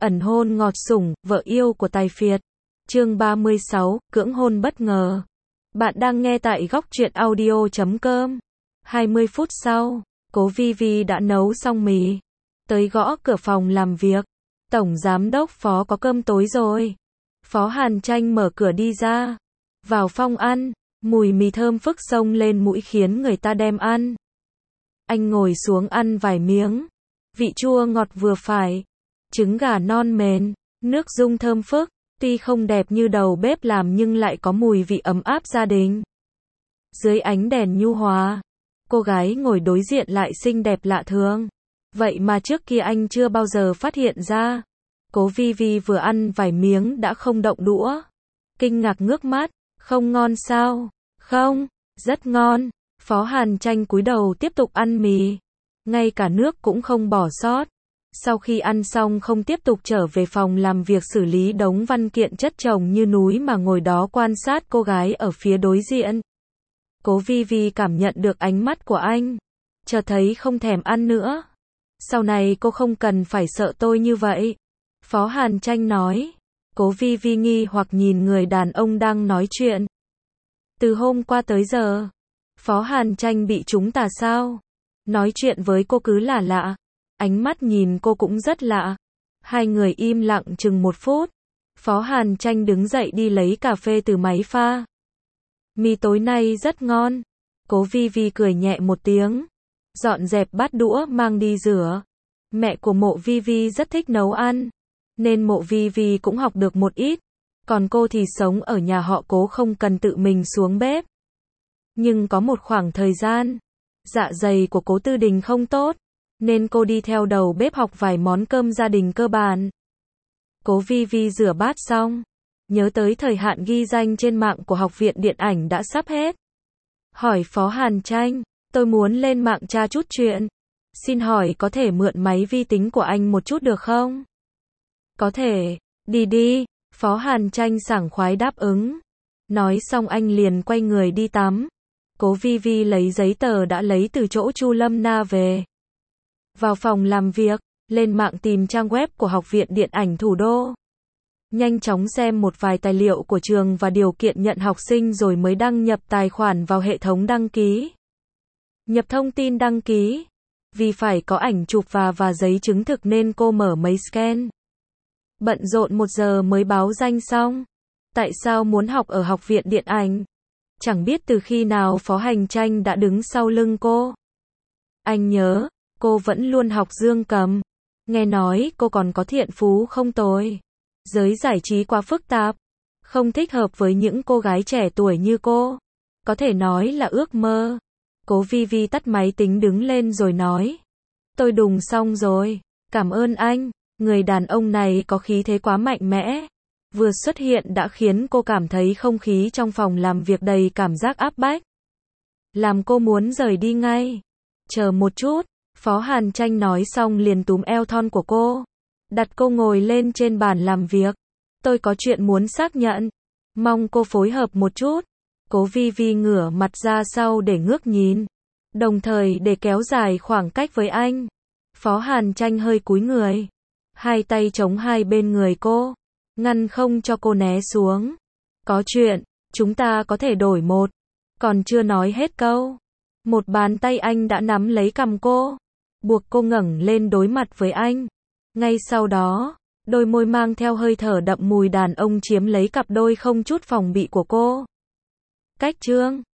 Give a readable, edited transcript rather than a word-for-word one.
Ẩn hôn ngọt sủng, vợ yêu của tài phiệt. Chương 36, cưỡng hôn bất ngờ. Bạn đang nghe tại góc truyện audio.com. 20 phút sau, cố Vi Vi đã nấu xong mì. Tới gõ cửa phòng làm việc. Tổng giám đốc Phó có cơm tối rồi. Phó Hàn Tranh mở cửa đi ra. Vào phòng ăn, mùi mì thơm phức xông lên mũi khiến người ta đem ăn. Anh ngồi xuống ăn vài miếng. Vị chua ngọt vừa phải. Trứng gà non mềm, nước dung thơm phức, tuy không đẹp như đầu bếp làm nhưng lại có mùi vị ấm áp gia đình. Dưới ánh đèn nhu hòa, cô gái ngồi đối diện lại xinh đẹp lạ thường. Vậy mà trước kia anh chưa bao giờ phát hiện ra. Cố Vi Vi vừa ăn vài miếng đã không động đũa. Kinh ngạc ngước mắt, không ngon sao? Không, rất ngon. Phó Hàn Tranh cúi đầu tiếp tục ăn mì. Ngay cả nước cũng không bỏ sót. Sau khi ăn xong không tiếp tục trở về phòng làm việc xử lý đống văn kiện chất chồng như núi mà ngồi đó quan sát cô gái ở phía đối diện. Cố Vi Vi cảm nhận được ánh mắt của anh. Chợt thấy không thèm ăn nữa. Sau này cô không cần phải sợ tôi như vậy. Phó Hàn Tranh nói. Cố Vi Vi nghi hoặc nhìn người đàn ông đang nói chuyện. Từ hôm qua tới giờ, Phó Hàn Tranh bị trúng tà sao? Nói chuyện với cô cứ là lạ. Ánh mắt nhìn cô cũng rất lạ. Hai người im lặng chừng 1 phút. Phó Hàn Tranh đứng dậy đi lấy cà phê từ máy pha. Mì tối nay rất ngon. Cố Vi Vi cười nhẹ một tiếng. Dọn dẹp bát đũa mang đi rửa. Mẹ của Mộ Vi Vi rất thích nấu ăn. Nên Mộ Vi Vi cũng học được một ít. Còn cô thì sống ở nhà họ Cố không cần tự mình xuống bếp. Nhưng có một khoảng thời gian, dạ dày của Cố Tư Đình không tốt. Nên cô đi theo đầu bếp học vài món cơm gia đình cơ bản. Cố Vi Vi rửa bát xong. Nhớ tới thời hạn ghi danh trên mạng của Học viện Điện ảnh đã sắp hết. Hỏi Phó Hàn Tranh, tôi muốn lên mạng tra chút chuyện. Xin hỏi có thể mượn máy vi tính của anh một chút được không? Có thể, đi đi. Phó Hàn Tranh sảng khoái đáp ứng. Nói xong anh liền quay người đi tắm. Cố Vi Vi lấy giấy tờ đã lấy từ chỗ Chu Lâm Na về. Vào phòng làm việc, lên mạng tìm trang web của Học viện Điện ảnh Thủ đô. Nhanh chóng xem một vài tài liệu của trường và điều kiện nhận học sinh rồi mới đăng nhập tài khoản vào hệ thống đăng ký. Nhập thông tin đăng ký. Vì phải có ảnh chụp và giấy chứng thực nên cô mở máy scan. Bận rộn 1 giờ mới báo danh xong. Tại sao muốn học ở Học viện Điện ảnh? Chẳng biết từ khi nào Phó Hàn Tranh đã đứng sau lưng cô. Anh nhớ, cô vẫn luôn học dương cầm. Nghe nói cô còn có thiện phú không tồi. Giới giải trí quá phức tạp. Không thích hợp với những cô gái trẻ tuổi như cô. Có thể nói là ước mơ. Cố Vi Vi tắt máy tính đứng lên rồi nói. Tôi đùng xong rồi. Cảm ơn anh. Người đàn ông này có khí thế quá mạnh mẽ. Vừa xuất hiện đã khiến cô cảm thấy không khí trong phòng làm việc đầy cảm giác áp bách. Làm cô muốn rời đi ngay. Chờ một chút. Phó Hàn Tranh nói xong liền túm eo thon của cô. Đặt cô ngồi lên trên bàn làm việc. Tôi có chuyện muốn xác nhận. Mong cô phối hợp một chút. Cố Vi Vi ngửa mặt ra sau để ngước nhìn. Đồng thời để kéo dài khoảng cách với anh. Phó Hàn Tranh hơi cúi người. Hai tay chống hai bên người cô. Ngăn không cho cô né xuống. Có chuyện, chúng ta có thể đổi một. Còn chưa nói hết câu. Một bàn tay anh đã nắm lấy cằm cô. Buộc cô ngẩng lên đối mặt với anh. Ngay sau đó, đôi môi mang theo hơi thở đậm mùi đàn ông chiếm lấy cặp đôi không chút phòng bị của cô. Cách chương